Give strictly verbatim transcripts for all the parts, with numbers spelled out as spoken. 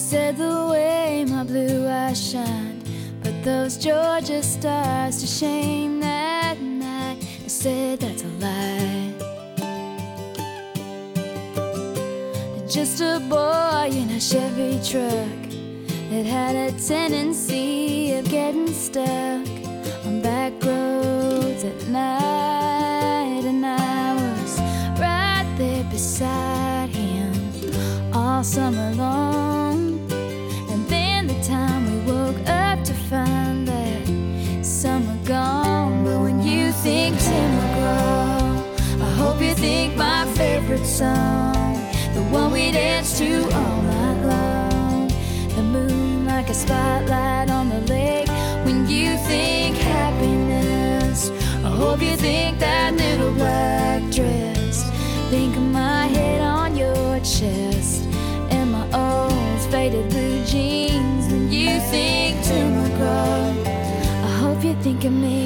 said the way my blue eyes shined put those Georgia stars to shame that night. I said that's a lie. Just a boy in a Chevy truck that had a tendency of getting stuck on back roads at night, and I was right there beside him all summer long. And then the time we woke up to find that summer gone. But when you think Tim McGraw, I hope you think my favorite song, the one we danced to all night long, the moon like a spotlight on the lake. When you think happiness, I hope you think that little black dress. Think of my head on your chest and my old faded blue jeans. When you think Tim McGraw, I hope you think of me.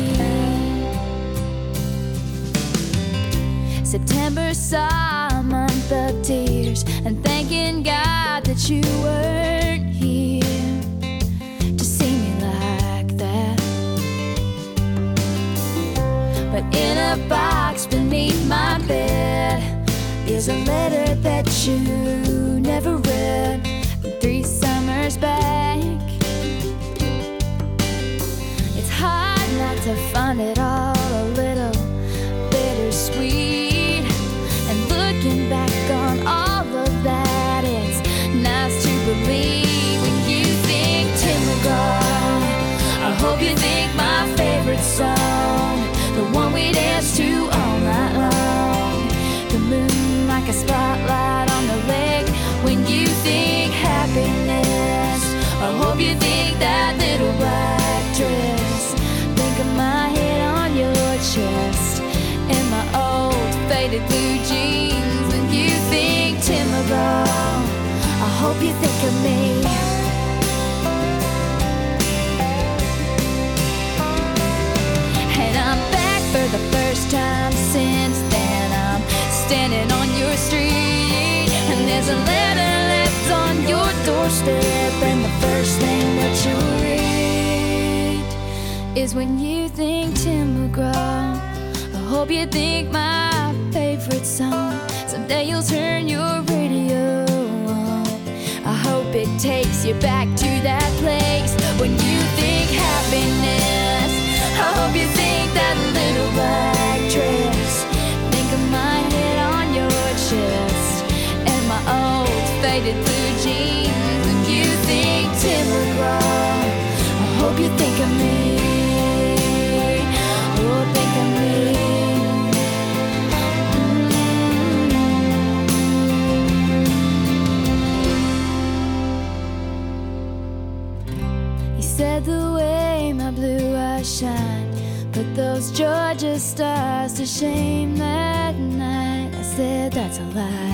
September saw a month of tears and thanking God that you weren't here to see me like that. But in a box beneath my bed is a letter that you never read from three summers back. It's hard not to find it all a little bittersweet. And looking back on all of that, it's nice to believe. When you think Tim McGraw, I hope you think my favorite song, the one we danced to all night long, the moon like a spotlight on the lake. When you think happiness, I hope you think that little black dress. Think of my head on your chest and my old faded blue jeans. When you think Tim McGraw, I hope you think of me. And I'm back for the first time since then. I'm standing on your street, and there's a letter left on your doorstep, and the first thing that you read is when you think Tim McGraw, I hope you think my favorite song. Someday you'll turn your radio on. I hope it takes you back to that place. When you think happiness, I hope you think that little black dress. Think of my head on your chest and my old faded blue jeans. When you think Tim McGraw, I hope you think of me. Oh, think of me. Said the way my blue eyes shine put those Georgia stars to shame that night. I said that's a lie.